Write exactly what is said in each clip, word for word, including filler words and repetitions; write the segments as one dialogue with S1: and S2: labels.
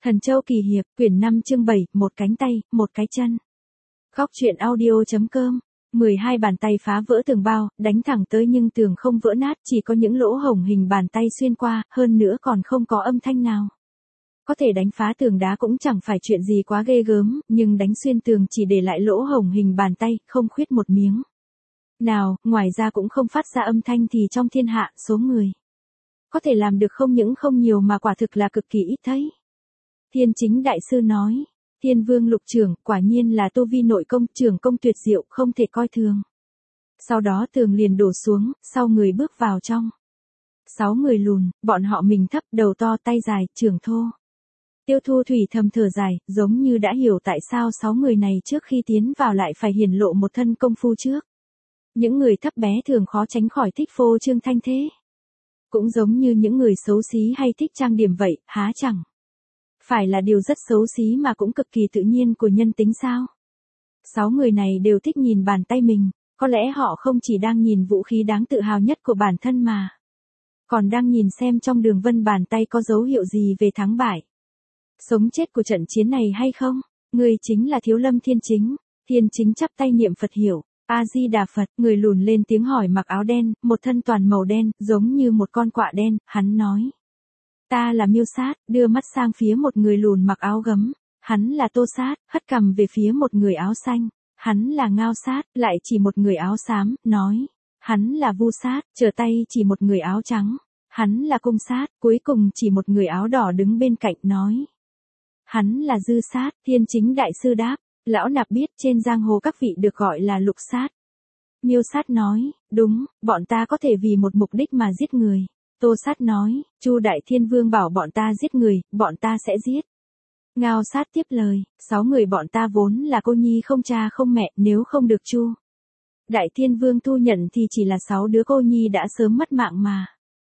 S1: Thần Châu Kỳ Hiệp, quyển năm chương bảy, một cánh tay, một cái chân. Góc truyện audio.com. mười hai bàn tay phá vỡ tường bao, đánh thẳng tới nhưng tường không vỡ nát, chỉ có những lỗ hổng hình bàn tay xuyên qua, hơn nữa còn không có âm thanh nào. Có thể đánh phá tường đá cũng chẳng phải chuyện gì quá ghê gớm, nhưng đánh xuyên tường chỉ để lại lỗ hổng hình bàn tay, không khuyết một miếng nào, ngoài ra cũng không phát ra âm thanh thì trong thiên hạ, số người có thể làm được không những không nhiều mà quả thực là cực kỳ ít thấy. Thiên Chính Đại Sư nói, Thiên Vương Lục Trưởng, quả nhiên là tu vi nội công, trưởng công tuyệt diệu, không thể coi thường. Sau đó tường liền đổ xuống, sau người bước vào trong. Sáu người lùn, bọn họ mình thấp, đầu to, tay dài, trưởng thô. Tiêu Thu Thủy thầm thở dài, giống như đã hiểu tại sao sáu người này trước khi tiến vào lại phải hiển lộ một thân công phu trước. Những người thấp bé thường khó tránh khỏi thích phô trương thanh thế. Cũng giống như những người xấu xí hay thích trang điểm vậy, há chẳng phải là điều rất xấu xí mà cũng cực kỳ tự nhiên của nhân tính sao? Sáu người này đều thích nhìn bàn tay mình, có lẽ họ không chỉ đang nhìn vũ khí đáng tự hào nhất của bản thân mà còn đang nhìn xem trong đường vân bàn tay có dấu hiệu gì về thắng bại, sống chết của trận chiến này hay không? Người chính là Thiếu Lâm Thiên Chính. Thiên Chính chắp tay niệm Phật hiểu. A Di Đà Phật. Người lùn lên tiếng hỏi mặc áo đen, một thân toàn màu đen, giống như một con quạ đen, hắn nói. Ta là Miêu Sát, đưa mắt sang phía một người lùn mặc áo gấm. Hắn là Tô Sát, hất cằm về phía một người áo xanh. Hắn là Ngao Sát, lại chỉ một người áo xám, nói. Hắn là Vu Sát, trở tay chỉ một người áo trắng. Hắn là Cung Sát, cuối cùng chỉ một người áo đỏ đứng bên cạnh, nói. Hắn là Dư Sát. Thiên Chính Đại Sư đáp. Lão nạp biết trên giang hồ các vị được gọi là Lục Sát. Miêu Sát nói, đúng, bọn ta có thể vì một mục đích mà giết người. Tô Sát nói, Chu Đại Thiên Vương bảo bọn ta giết người, bọn ta sẽ giết. Ngao Sát tiếp lời, sáu người bọn ta vốn là cô nhi không cha không mẹ, nếu không được Chu Đại Thiên Vương thu nhận thì chỉ là sáu đứa cô nhi đã sớm mất mạng mà.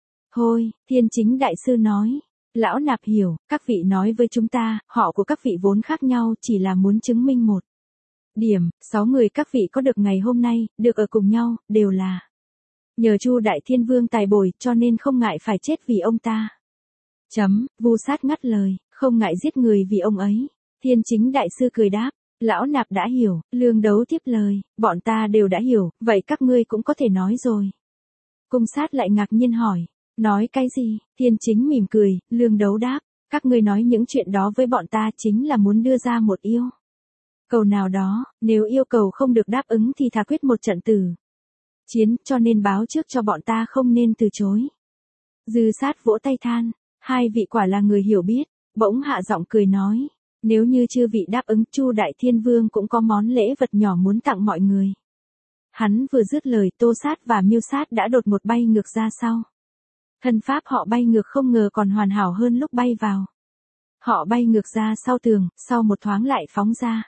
S1: Thôi, Thiên Chính Đại Sư nói. Lão nạp hiểu, các vị nói với chúng ta, họ của các vị vốn khác nhau, chỉ là muốn chứng minh một điểm, sáu người các vị có được ngày hôm nay, được ở cùng nhau, đều là nhờ Chu Đại Thiên Vương tài bồi, cho nên không ngại phải chết vì ông ta. Chấm, Vu Sát ngắt lời, không ngại giết người vì ông ấy. Thiên Chính Đại Sư cười đáp, lão nạp đã hiểu. Lương Đấu tiếp lời, bọn ta đều đã hiểu, vậy các ngươi cũng có thể nói rồi. Cung Sát lại ngạc nhiên hỏi. Nói cái gì? Thiên Chính mỉm cười, Lương Đấu đáp, các ngươi nói những chuyện đó với bọn ta chính là muốn đưa ra một yêu cầu nào đó, nếu yêu cầu không được đáp ứng thì thà quyết một trận tử chiến, cho nên báo trước cho bọn ta không nên từ chối. Dư Sát vỗ tay than, hai vị quả là người hiểu biết, bỗng hạ giọng cười nói, nếu như chư vị đáp ứng, Chu Đại Thiên Vương cũng có món lễ vật nhỏ muốn tặng mọi người. Hắn vừa dứt lời, Tô Sát và Miêu Sát đã đột ngột bay ngược ra sau. Thân pháp họ bay ngược không ngờ còn hoàn hảo hơn lúc bay vào. Họ bay ngược ra sau tường, sau một thoáng lại phóng ra.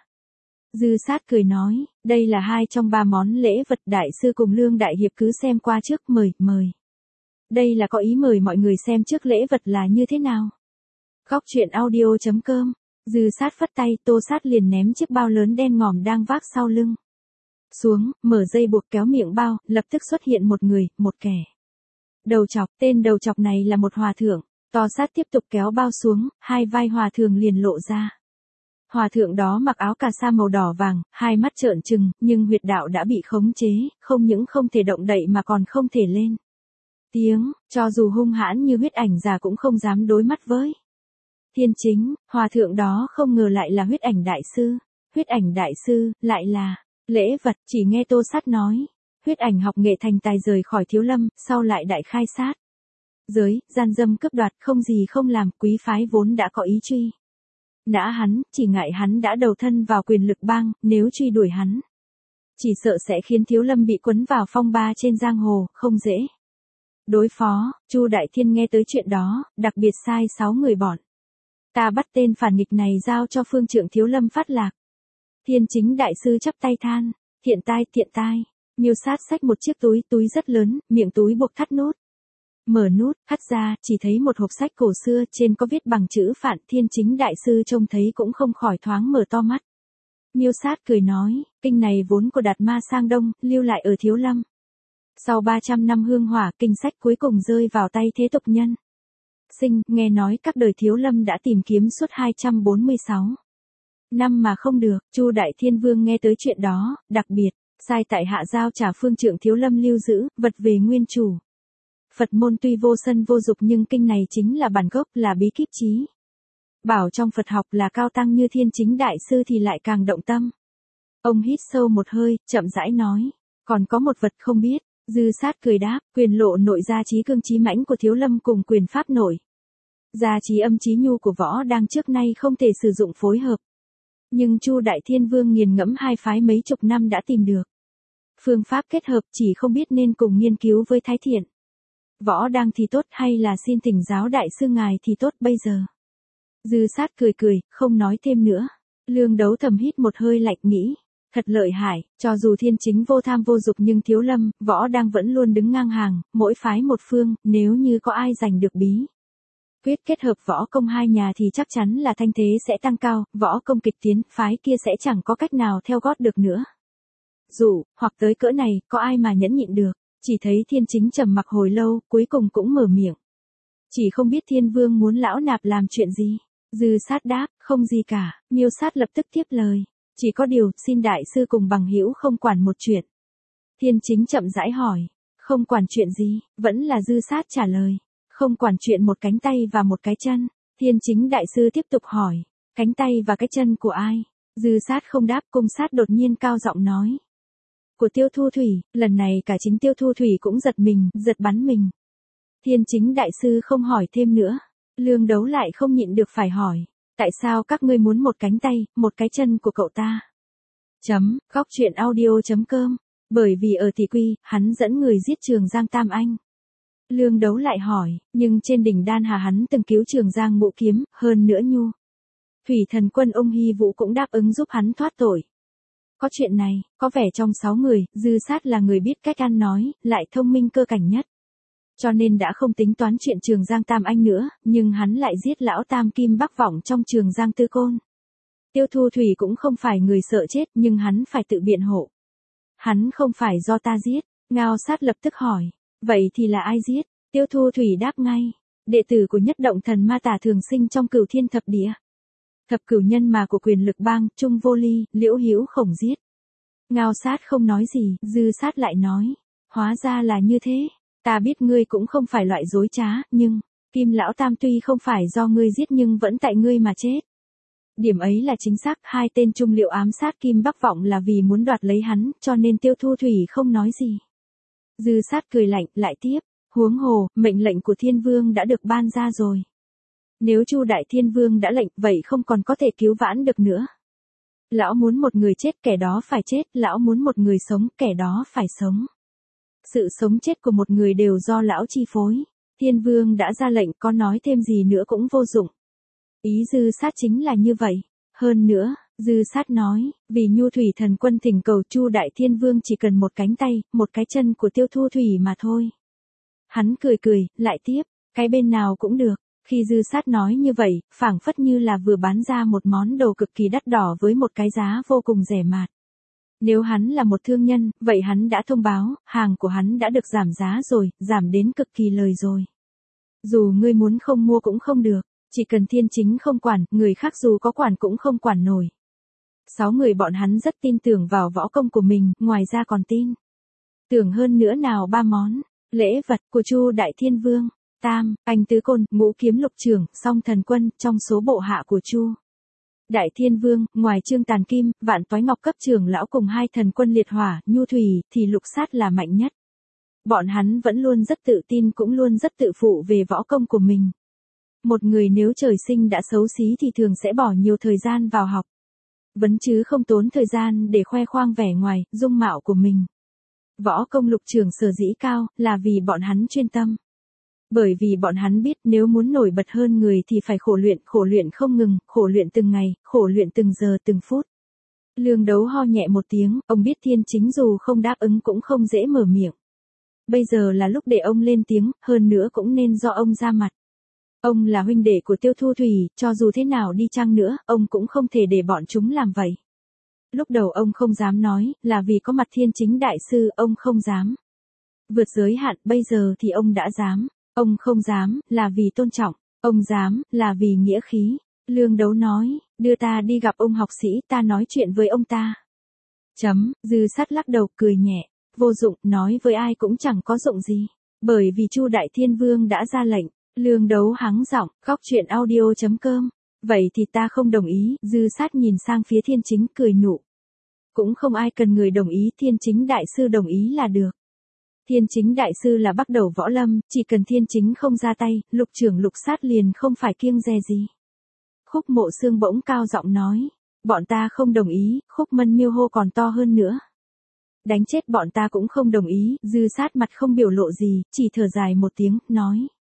S1: Dư Sát cười nói, đây là hai trong ba món lễ vật, Đại Sư cùng Lương Đại Hiệp cứ xem qua trước, mời, mời. Đây là có ý mời mọi người xem trước lễ vật là như thế nào. Góc truyện audio.com. Dư Sát phất tay, Tô Sát liền ném chiếc bao lớn đen ngòm đang vác sau lưng xuống, mở dây buộc kéo miệng bao, lập tức xuất hiện một người, một kẻ. Đầu chọc, tên đầu chọc này là một hòa thượng. To Sát tiếp tục kéo bao xuống, hai vai hòa thượng liền lộ ra. Hòa thượng đó mặc áo cà sa màu đỏ vàng, hai mắt trợn trừng, nhưng huyệt đạo đã bị khống chế, không những không thể động đậy mà còn không thể lên tiếng, cho dù hung hãn như huyết ảnh già cũng không dám đối mắt với Thiên Chính. Hòa thượng đó không ngờ lại là Huyết Ảnh Đại Sư. Huyết Ảnh Đại Sư, lại là lễ vật, chỉ nghe Tô Sát nói. Huyết Ảnh học nghệ thành tài rời khỏi Thiếu Lâm, sau lại đại khai sát giới, gian dâm cướp đoạt, không gì không làm, quý phái vốn đã có ý truy nã hắn, chỉ ngại hắn đã đầu thân vào quyền lực bang, nếu truy đuổi hắn, chỉ sợ sẽ khiến Thiếu Lâm bị quấn vào phong ba trên giang hồ, không dễ đối phó. Chu Đại Thiên nghe tới chuyện đó, đặc biệt sai sáu người bọn ta bắt tên phản nghịch này giao cho phương trượng Thiếu Lâm phát lạc. Thiên Chính Đại Sư chắp tay than, thiện tai, thiện tai. Miêu Sát xách một chiếc túi, túi rất lớn, miệng túi buộc thắt nút. Mở nút, hắt ra, chỉ thấy một hộp sách cổ xưa, trên có viết bằng chữ Phạn. Thiên Chính Đại Sư trông thấy cũng không khỏi thoáng mở to mắt. Miêu Sát cười nói, kinh này vốn của Đạt Ma Sang Đông, lưu lại ở Thiếu Lâm. Sau ba trăm năm hương hỏa, kinh sách cuối cùng rơi vào tay thế tục nhân. Sinh, nghe nói các đời Thiếu Lâm đã tìm kiếm suốt hai trăm bốn mươi sáu năm mà không được, Chu Đại Thiên Vương nghe tới chuyện đó, đặc biệt, sai tại hạ giao trả phương trượng Thiếu Lâm lưu giữ, vật về nguyên chủ. Phật môn tuy vô sân vô dục nhưng kinh này chính là bản gốc, là bí kíp chí. Bảo trong Phật học là cao tăng như Thiên Chính Đại Sư thì lại càng động tâm. Ông hít sâu một hơi, chậm rãi nói, còn có một vật không biết. Dư Sát cười đáp, quyền lộ nội gia trí cương trí mãnh của Thiếu Lâm cùng quyền pháp nội. Gia trí âm trí nhu của Võ Đang trước nay không thể sử dụng phối hợp. Nhưng Chu Đại Thiên Vương nghiền ngẫm hai phái mấy chục năm đã tìm được. Phương pháp kết hợp chỉ không biết nên cùng nghiên cứu với Thái Thiện. Võ Đang thì tốt hay là xin thỉnh giáo đại sư ngài thì tốt bây giờ. Dư Sát cười cười, không nói thêm nữa. Lương Đấu thầm hít một hơi lạnh nghĩ. Thật lợi hại, cho dù Thiên Chính vô tham vô dục nhưng Thiếu Lâm, Võ Đang vẫn luôn đứng ngang hàng, mỗi phái một phương, nếu như có ai giành được bí quyết kết hợp võ công hai nhà thì chắc chắn là thanh thế sẽ tăng cao, võ công kịch tiến, phái kia sẽ chẳng có cách nào theo gót được nữa. Dù, hoặc tới cỡ này, có ai mà nhẫn nhịn được, chỉ thấy Thiên Chính trầm mặc hồi lâu, cuối cùng cũng mở miệng. Chỉ không biết Thiên Vương muốn lão nạp làm chuyện gì. Dư Sát đáp, không gì cả, Miêu Sát lập tức tiếp lời. Chỉ có điều, xin đại sư cùng bằng hữu không quản một chuyện. Thiên Chính chậm rãi hỏi, không quản chuyện gì, vẫn là Dư Sát trả lời. Không quản chuyện một cánh tay và một cái chân. Thiên Chính đại sư tiếp tục hỏi, cánh tay và cái chân của ai? Dư Sát không đáp, Cung Sát đột nhiên cao giọng nói. Của Tiêu Thu Thủy, lần này cả chính Tiêu Thu Thủy cũng giật mình, giật bắn mình. Thiên Chính đại sư không hỏi thêm nữa. Lương Đấu lại không nhịn được phải hỏi. Tại sao các ngươi muốn một cánh tay, một cái chân của cậu ta? Chấm, góc truyện audio chấm com. Bởi vì ở Thị Quy, hắn dẫn người giết Trường Giang Tam Anh. Lương Đấu lại hỏi, nhưng trên đỉnh Đan Hà hắn từng cứu Trường Giang Ngũ Kiếm, hơn nữa Nhu Thủy Thần Quân ông Hy Vũ cũng đáp ứng giúp hắn thoát tội. Có chuyện này, có vẻ trong sáu người, Dư Sát là người biết cách ăn nói, lại thông minh cơ cảnh nhất. Cho nên đã không tính toán chuyện Trường Giang Tam Anh nữa, nhưng hắn lại giết lão Tam Kim Bắc Vọng trong Trường Giang Tư Côn. Tiêu Thu Thủy cũng không phải người sợ chết nhưng hắn phải tự biện hộ. Hắn không phải do ta giết, Ngao Sát lập tức hỏi. Vậy thì là ai giết? Tiêu Thu Thủy đáp ngay. Đệ tử của Nhất Động Thần Ma Tả thường sinh trong Cửu Thiên Thập Địa. Thập cửu nhân mà của Quyền Lực Bang, Trung Vô Ly, Liễu Hữu Khổng giết. Ngao Sát không nói gì, Dư Sát lại nói. Hóa ra là như thế. Ta biết ngươi cũng không phải loại dối trá, nhưng, Kim Lão Tam tuy không phải do ngươi giết nhưng vẫn tại ngươi mà chết. Điểm ấy là chính xác, hai tên Trung Liệu ám sát Kim Bắc Vọng là vì muốn đoạt lấy hắn, cho nên Tiêu Thu Thủy không nói gì. Dư Sát cười lạnh, lại tiếp, huống hồ, mệnh lệnh của Thiên Vương đã được ban ra rồi. Nếu Chu Đại Thiên Vương đã lệnh, vậy không còn có thể cứu vãn được nữa. Lão muốn một người chết, kẻ đó phải chết, lão muốn một người sống, kẻ đó phải sống. Sự sống chết của một người đều do lão chi phối. Thiên Vương đã ra lệnh, có nói thêm gì nữa cũng vô dụng. Ý Dư Sát chính là như vậy. Hơn nữa, Dư Sát nói, vì Nhu Thủy Thần Quân thỉnh cầu Chu Đại Thiên Vương chỉ cần một cánh tay, một cái chân của Tiêu Thu Thủy mà thôi. Hắn cười cười, lại tiếp, cái bên nào cũng được. Khi Dư Sát nói như vậy, phảng phất như là vừa bán ra một món đồ cực kỳ đắt đỏ với một cái giá vô cùng rẻ mạt. Nếu hắn là một thương nhân, vậy hắn đã thông báo, hàng của hắn đã được giảm giá rồi, giảm đến cực kỳ lời rồi. Dù ngươi muốn không mua cũng không được, chỉ cần Thiên Chính không quản, người khác dù có quản cũng không quản nổi. Sáu người bọn hắn rất tin tưởng vào võ công của mình, ngoài ra còn tin tưởng hơn nữa nào ba món lễ vật của Chu Đại Thiên Vương, Tam Anh Tứ Côn, Ngũ Kiếm Lục Trưởng, Song Thần Quân trong số bộ hạ của Chu Đại Thiên Vương, ngoài Trương Tàn Kim, Vạn Toái Ngọc cấp trưởng lão cùng hai thần quân liệt hỏa, Nhu Thủy, thì Lục Sát là mạnh nhất. Bọn hắn vẫn luôn rất tự tin cũng luôn rất tự phụ về võ công của mình. Một người nếu trời sinh đã xấu xí thì thường sẽ bỏ nhiều thời gian vào học. Vấn chứ không tốn thời gian để khoe khoang vẻ ngoài, dung mạo của mình. Võ công lục trưởng sở dĩ cao, là vì bọn hắn chuyên tâm. Bởi vì bọn hắn biết nếu muốn nổi bật hơn người thì phải khổ luyện, khổ luyện không ngừng, khổ luyện từng ngày, khổ luyện từng giờ từng phút. Lương Đấu ho nhẹ một tiếng, ông biết Thiên Chính dù không đáp ứng cũng không dễ mở miệng. Bây giờ là lúc để ông lên tiếng, hơn nữa cũng nên do ông ra mặt. Ông là huynh đệ của Tiêu Thu Thủy, cho dù thế nào đi chăng nữa, ông cũng không thể để bọn chúng làm vậy. Lúc đầu ông không dám nói, là vì có mặt Thiên Chính đại sư, ông không dám vượt giới hạn, bây giờ thì ông đã dám. Ông không dám, là vì tôn trọng. Ông dám, là vì nghĩa khí. Lương Đấu nói, đưa ta đi gặp ông học sĩ, ta nói chuyện với ông ta. Chấm, Dư Sát lắc đầu cười nhẹ, vô dụng, nói với ai cũng chẳng có dụng gì. Bởi vì Chu Đại Thiên Vương đã ra lệnh. Lương Đấu hắng giọng, góc truyện audio chấm com. Vậy thì ta không đồng ý, Dư Sát nhìn sang phía Thiên Chính cười nụ. Cũng không ai cần người đồng ý, Thiên Chính đại sư đồng ý là được. Thiên Chính đại sư là bắt đầu võ lâm, chỉ cần Thiên Chính không ra tay, Lục trưởng Lục Sát liền không phải kiêng dè gì. Khúc Mộ Xương bỗng cao giọng nói, bọn ta không đồng ý, Khúc Mân Miêu hô còn to hơn nữa. Đánh chết bọn ta cũng không đồng ý, Dư Sát mặt không biểu lộ gì, chỉ thở dài một tiếng, nói.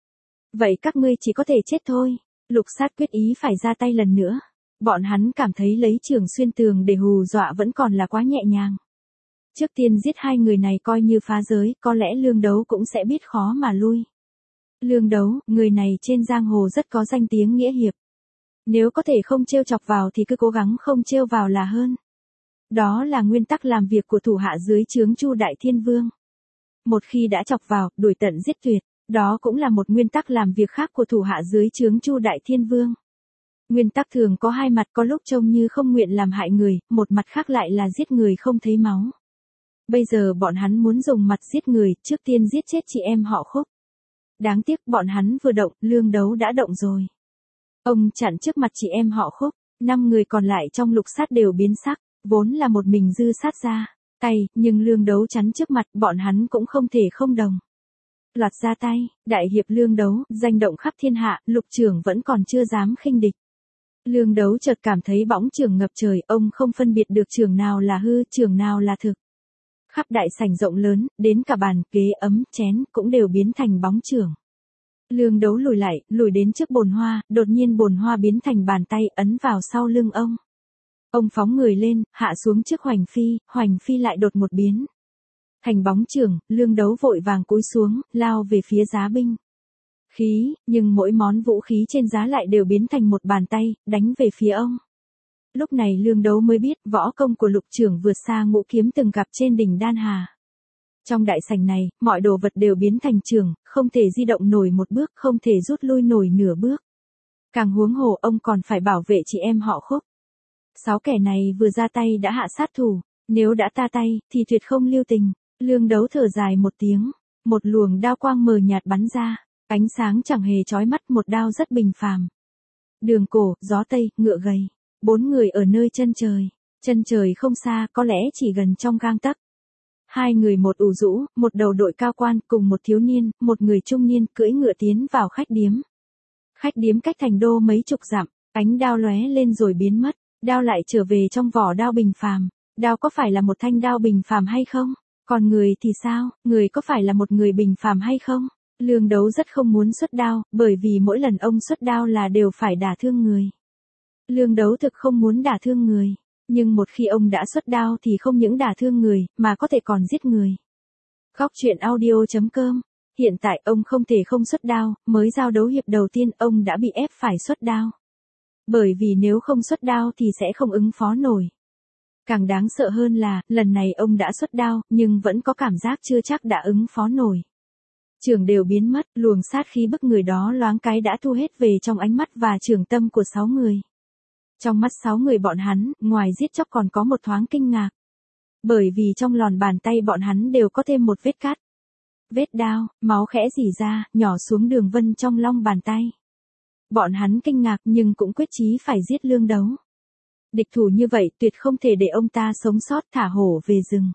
S1: Vậy các ngươi chỉ có thể chết thôi. Lục Sát quyết ý phải ra tay lần nữa. Bọn hắn cảm thấy lấy Trường Xuyên tường để hù dọa vẫn còn là quá nhẹ nhàng. Trước tiên giết hai người này coi như phá giới, có lẽ Lương Đấu cũng sẽ biết khó mà lui. Lương Đấu, người này trên giang hồ rất có danh tiếng nghĩa hiệp. Nếu có thể không trêu chọc vào thì cứ cố gắng không trêu vào là hơn. Đó là nguyên tắc làm việc của thủ hạ dưới trướng Chu Đại Thiên Vương. Một khi đã chọc vào, đuổi tận giết tuyệt, đó cũng là một nguyên tắc làm việc khác của thủ hạ dưới trướng Chu Đại Thiên Vương. Nguyên tắc thường có hai mặt, có lúc trông như không nguyện làm hại người, một mặt khác lại là giết người không thấy máu. Bây giờ bọn hắn muốn dùng mặt giết người, trước tiên giết chết chị em họ Khúc. Đáng tiếc bọn hắn vừa động, Lương Đấu đã động rồi. Ông chặn trước mặt chị em họ Khúc, năm người còn lại trong Lục Sát đều biến sắc, vốn là một mình Dư Sát ra tay, nhưng Lương Đấu chắn trước mặt, bọn hắn cũng không thể không đồng. Loạt ra tay, đại hiệp Lương Đấu, danh động khắp thiên hạ, Lục trưởng vẫn còn chưa dám khinh địch. Lương Đấu chợt cảm thấy bóng chưởng ngập trời, ông không phân biệt được chưởng nào là hư, chưởng nào là thực. Khắp đại sảnh rộng lớn, đến cả bàn, ghế, ấm, chén, cũng đều biến thành bóng chưởng. Lương Đấu lùi lại, lùi đến trước bồn hoa, đột nhiên bồn hoa biến thành bàn tay, ấn vào sau lưng ông. Ông phóng người lên, hạ xuống trước Hoành Phi, Hoành Phi lại đột một biến. Thành bóng chưởng, Lương Đấu vội vàng cúi xuống, lao về phía giá binh. Khí, nhưng mỗi món vũ khí trên giá lại đều biến thành một bàn tay, đánh về phía ông. Lúc này Lương Đấu mới biết võ công của Lục trưởng vượt xa Ngũ Kiếm từng gặp trên đỉnh Đan Hà. Trong đại sảnh này, mọi đồ vật đều biến thành chưởng, không thể di động nổi một bước, không thể rút lui nổi nửa bước. Càng huống hồ ông còn phải bảo vệ chị em họ Khúc. Sáu kẻ này vừa ra tay đã hạ sát thủ, nếu đã ta tay, thì tuyệt không lưu tình. Lương Đấu thở dài một tiếng, một luồng đao quang mờ nhạt bắn ra, ánh sáng chẳng hề chói mắt, một đao rất bình phàm. Đường cổ, gió tây, ngựa gầy, bốn người ở nơi chân trời, chân trời không xa, có lẽ chỉ gần trong gang tấc. Hai người một ủ rũ, một đầu đội cao quan, cùng một thiếu niên, một người trung niên cưỡi ngựa tiến vào khách điếm. Khách điếm cách thành đô mấy chục dặm, ánh đao lóe lên rồi biến mất, đao lại trở về trong vỏ đao bình phàm. Đao có phải là một thanh đao bình phàm hay không? Còn người thì sao, người có phải là một người bình phàm hay không? Lương Đấu rất không muốn xuất đao, bởi vì mỗi lần ông xuất đao là đều phải đả thương người. Lương Đấu thực không muốn đả thương người, nhưng một khi ông đã xuất đao thì không những đả thương người, mà có thể còn giết người. Góc truyện audio chấm com. Hiện tại ông không thể không xuất đao, mới giao đấu hiệp đầu tiên ông đã bị ép phải xuất đao. Bởi vì nếu không xuất đao thì sẽ không ứng phó nổi. Càng đáng sợ hơn là, lần này ông đã xuất đao, nhưng vẫn có cảm giác chưa chắc đã ứng phó nổi. Trường đều biến mất, luồng sát khí bức người đó loáng cái đã thu hết về trong ánh mắt và trường tâm của sáu người. Trong mắt sáu người bọn hắn, ngoài giết chóc còn có một thoáng kinh ngạc. Bởi vì trong lòn bàn tay bọn hắn đều có thêm một vết cắt. Vết đao, máu khẽ rỉ ra, nhỏ xuống đường vân trong long bàn tay. Bọn hắn kinh ngạc nhưng cũng quyết chí phải giết Lương Đấu. Địch thủ như vậy tuyệt không thể để ông ta sống sót, thả hổ về rừng.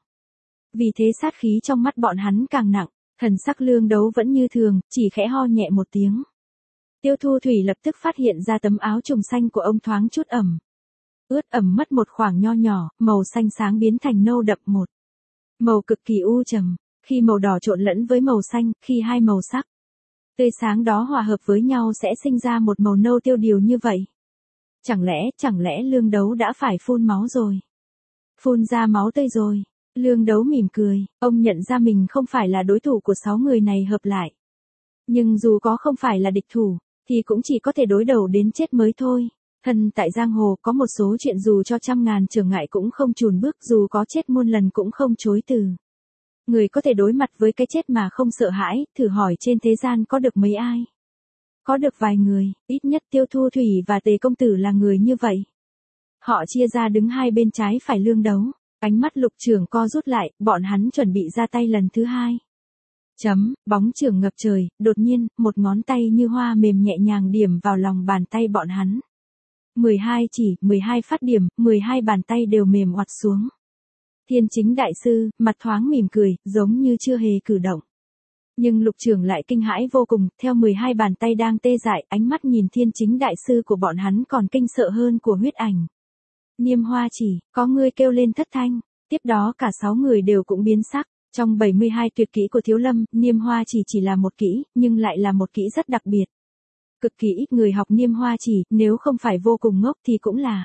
S1: Vì thế sát khí trong mắt bọn hắn càng nặng, thần sắc Lương Đấu vẫn như thường, chỉ khẽ ho nhẹ một tiếng. Tiêu Thu Thủy lập tức phát hiện ra tấm áo trùng xanh của ông thoáng chút ẩm. Ướt ẩm mất một khoảng nho nhỏ, màu xanh sáng biến thành nâu đậm một. Màu cực kỳ u trầm, khi màu đỏ trộn lẫn với màu xanh, khi hai màu sắc tươi sáng đó hòa hợp với nhau sẽ sinh ra một màu nâu tiêu điều như vậy. Chẳng lẽ, chẳng lẽ Lương Đấu đã phải phun máu rồi? Phun ra máu tươi rồi. Lương Đấu mỉm cười, ông nhận ra mình không phải là đối thủ của sáu người này hợp lại. Nhưng dù có không phải là địch thủ, thì cũng chỉ có thể đối đầu đến chết mới thôi. Thân tại giang hồ có một số chuyện dù cho trăm ngàn trở ngại cũng không chùn bước, dù có chết muôn lần cũng không chối từ. Người có thể đối mặt với cái chết mà không sợ hãi, thử hỏi trên thế gian có được mấy ai? Có được vài người, ít nhất Tiêu Thu Thủy và Tề công tử là người như vậy. Họ chia ra đứng hai bên trái phải lương đấu, ánh mắt Lục trưởng co rút lại, bọn hắn chuẩn bị ra tay lần thứ hai. Chấm, bóng trưởng ngập trời, đột nhiên, một ngón tay như hoa mềm nhẹ nhàng điểm vào lòng bàn tay bọn hắn. mười hai chỉ, mười hai phát điểm, mười hai bàn tay đều mềm oặt xuống. Thiên Chính đại sư, mặt thoáng mỉm cười, giống như chưa hề cử động. Nhưng Lục trưởng lại kinh hãi vô cùng, theo mười hai bàn tay đang tê dại, ánh mắt nhìn Thiên Chính đại sư của bọn hắn còn kinh sợ hơn của Huyết Ảnh. Niêm Hoa chỉ, có người kêu lên thất thanh, tiếp đó cả sáu người đều cũng biến sắc. Trong bảy mươi hai tuyệt kỹ của Thiếu Lâm, Niêm Hoa chỉ chỉ là một kỹ, nhưng lại là một kỹ rất đặc biệt. Cực kỳ ít người học Niêm Hoa chỉ, nếu không phải vô cùng ngốc thì cũng là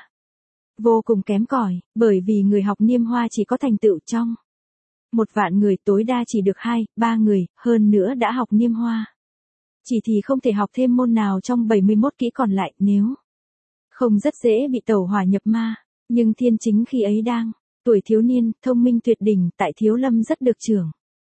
S1: vô cùng kém cỏi, bởi vì người học Niêm Hoa chỉ có thành tựu trong một vạn người tối đa chỉ được hai, ba người, hơn nữa đã học Niêm Hoa chỉ thì không thể học thêm môn nào trong bảy mươi mốt kỹ còn lại, nếu không rất dễ bị tẩu hỏa nhập ma. Nhưng Thiên Chính khi ấy đang tuổi thiếu niên, thông minh tuyệt đỉnh, tại Thiếu Lâm rất được trưởng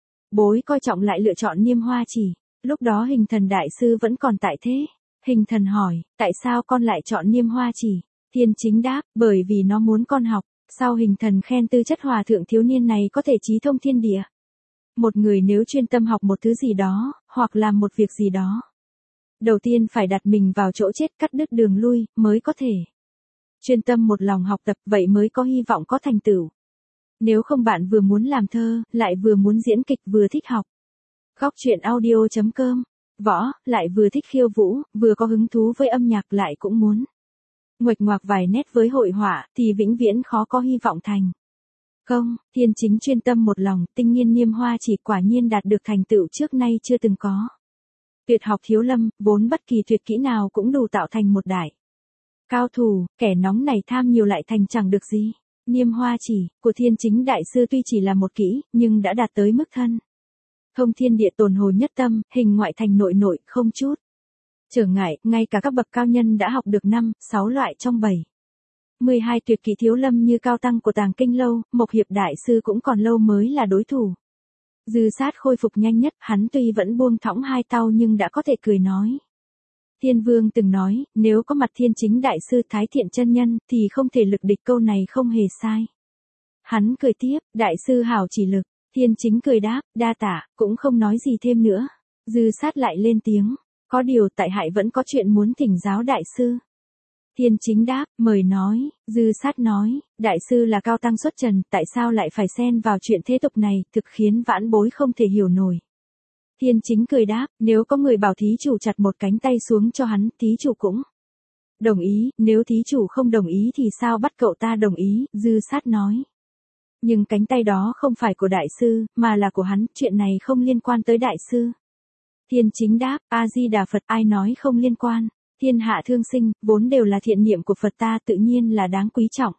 S1: bối coi trọng, lại lựa chọn Niêm Hoa chỉ. Lúc đó Hình Thần đại sư vẫn còn tại thế. Hình Thần hỏi, tại sao con lại chọn Niêm Hoa chỉ? Thiên Chính đáp, bởi vì nó muốn con học. Sau Hình Thần khen tư chất hòa thượng thiếu niên này có thể trí thông thiên địa. Một người nếu chuyên tâm học một thứ gì đó, hoặc làm một việc gì đó, đầu tiên phải đặt mình vào chỗ chết, cắt đứt đường lui, mới có thể chuyên tâm một lòng học tập, vậy mới có hy vọng có thành tựu. Nếu không bạn vừa muốn làm thơ, lại vừa muốn diễn kịch, vừa thích học Góc truyện audio chấm com, võ, lại vừa thích khiêu vũ, vừa có hứng thú với âm nhạc, lại cũng muốn nguệch ngoạc vài nét với hội họa, thì vĩnh viễn khó có hy vọng thành công. Thiên Chính chuyên tâm một lòng, tinh nghiên Niêm Hoa chỉ, quả nhiên đạt được thành tựu trước nay chưa từng có. Tuyệt học Thiếu Lâm, vốn bất kỳ tuyệt kỹ nào cũng đủ tạo thành một đại cao thủ, kẻ nóng này tham nhiều lại thành chẳng được gì. Niêm Hoa chỉ của Thiên Chính đại sư tuy chỉ là một kỹ, nhưng đã đạt tới mức thân thông thiên địa, tồn hồ nhất tâm, hình ngoại thành nội nội, không chút trở ngại. Ngay cả các bậc cao nhân đã học được năm, sáu loại trong bảy mươi hai tuyệt kỹ Thiếu Lâm như Cao Tăng của Tàng Kinh Lâu, Mộc Hiệp đại sư cũng còn lâu mới là đối thủ. Dư Sát khôi phục nhanh nhất, hắn tuy vẫn buông thõng hai tau nhưng đã có thể cười nói. Thiên Vương từng nói, nếu có mặt Thiên Chính đại sư Thái Thiện chân nhân, thì không thể lực địch, câu này không hề sai. Hắn cười tiếp, đại sư hảo chỉ lực. Thiên Chính cười đáp, đa tạ, cũng không nói gì thêm nữa. Dư Sát lại lên tiếng, có điều tại hại vẫn có chuyện muốn thỉnh giáo đại sư. Thiên Chính đáp, mời nói. Dư Sát nói, đại sư là cao tăng xuất trần, tại sao lại phải xen vào chuyện thế tục này, thực khiến vãn bối không thể hiểu nổi. Thiên Chính cười đáp, nếu có người bảo thí chủ chặt một cánh tay xuống cho hắn, thí chủ cũng đồng ý, nếu thí chủ không đồng ý thì sao bắt cậu ta đồng ý. Dư Sát nói, nhưng cánh tay đó không phải của đại sư, mà là của hắn, chuyện này không liên quan tới đại sư. Thiên Chính đáp, A-di-đà Phật, ai nói không liên quan. Thiên hạ thương sinh, vốn đều là thiện niệm của Phật ta, tự nhiên là đáng quý trọng.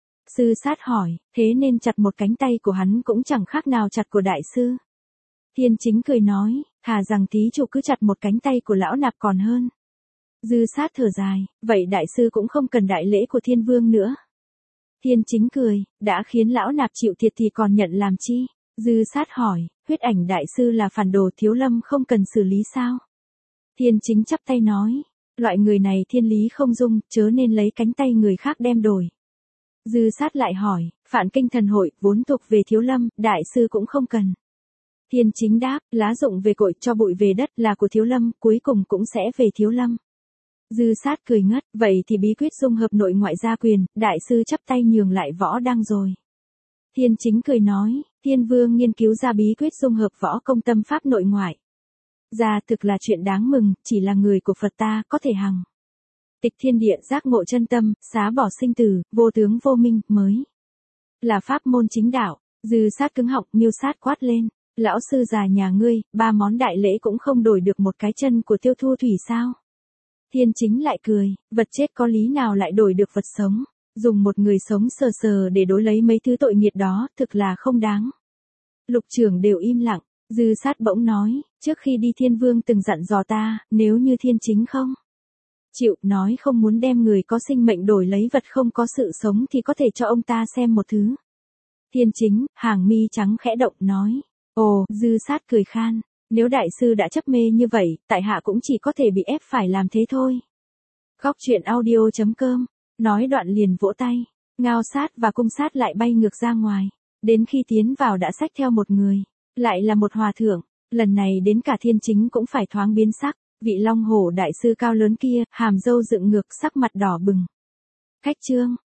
S1: Dư Sát hỏi, thế nên chặt một cánh tay của hắn cũng chẳng khác nào chặt của đại sư. Thiên Chính cười nói, thà rằng thí chủ cứ chặt một cánh tay của lão nạp còn hơn. Dư Sát thở dài, vậy đại sư cũng không cần đại lễ của Thiên Vương nữa. Thiên Chính cười, đã khiến lão nạp chịu thiệt thì còn nhận làm chi? Dư Sát hỏi, Huyết Ảnh đại sư là phản đồ, Thiếu Lâm không cần xử lý sao? Thiên Chính chắp tay nói, loại người này thiên lý không dung, chớ nên lấy cánh tay người khác đem đổi. Dư Sát lại hỏi, Phạn Kinh Thần Hội, vốn thuộc về Thiếu Lâm, đại sư cũng không cần. Thiên Chính đáp, lá rụng về cội, cho bụi về đất là của Thiếu Lâm, cuối cùng cũng sẽ về Thiếu Lâm. Dư Sát cười ngất, vậy thì bí quyết dung hợp nội ngoại gia quyền, đại sư chắp tay nhường lại võ đang rồi. Thiên Chính cười nói, Thiên Vương nghiên cứu ra bí quyết dung hợp võ công tâm pháp nội ngoại gia, thực là chuyện đáng mừng, chỉ là người của Phật ta có thể hằng tịch thiên địa, giác ngộ chân tâm, xá bỏ sinh tử, vô tướng vô minh, mới là pháp môn chính đạo. Dư Sát cứng họng, Miêu Sát quát lên, lão sư già nhà ngươi, ba món đại lễ cũng không đổi được một cái chân của Tiêu Thu Thủy sao? Thiên Chính lại cười, vật chết có lý nào lại đổi được vật sống, dùng một người sống sờ sờ để đối lấy mấy thứ tội nghiệt đó, thực là không đáng. Lục trưởng đều im lặng. Dư Sát bỗng nói, trước khi đi Thiên Vương từng dặn dò ta, nếu như Thiên Chính không chịu, nói không muốn đem người có sinh mệnh đổi lấy vật không có sự sống thì có thể cho ông ta xem một thứ. Thiên Chính, hàng mi trắng khẽ động nói, ồ, Dư Sát cười khan, Nếu đại sư đã chấp mê như vậy, tại hạ cũng chỉ có thể bị ép phải làm thế thôi. Góc truyện audio chấm com, nói đoạn liền vỗ tay, Ngao Sát và Cung Sát lại bay ngược ra ngoài, đến khi tiến vào đã xách theo một người, lại là một hòa thượng, lần này đến cả Thiên Chính cũng phải thoáng biến sắc, vị Long Hổ đại sư cao lớn kia, hàm râu dựng ngược, sắc mặt đỏ bừng. Khách trương,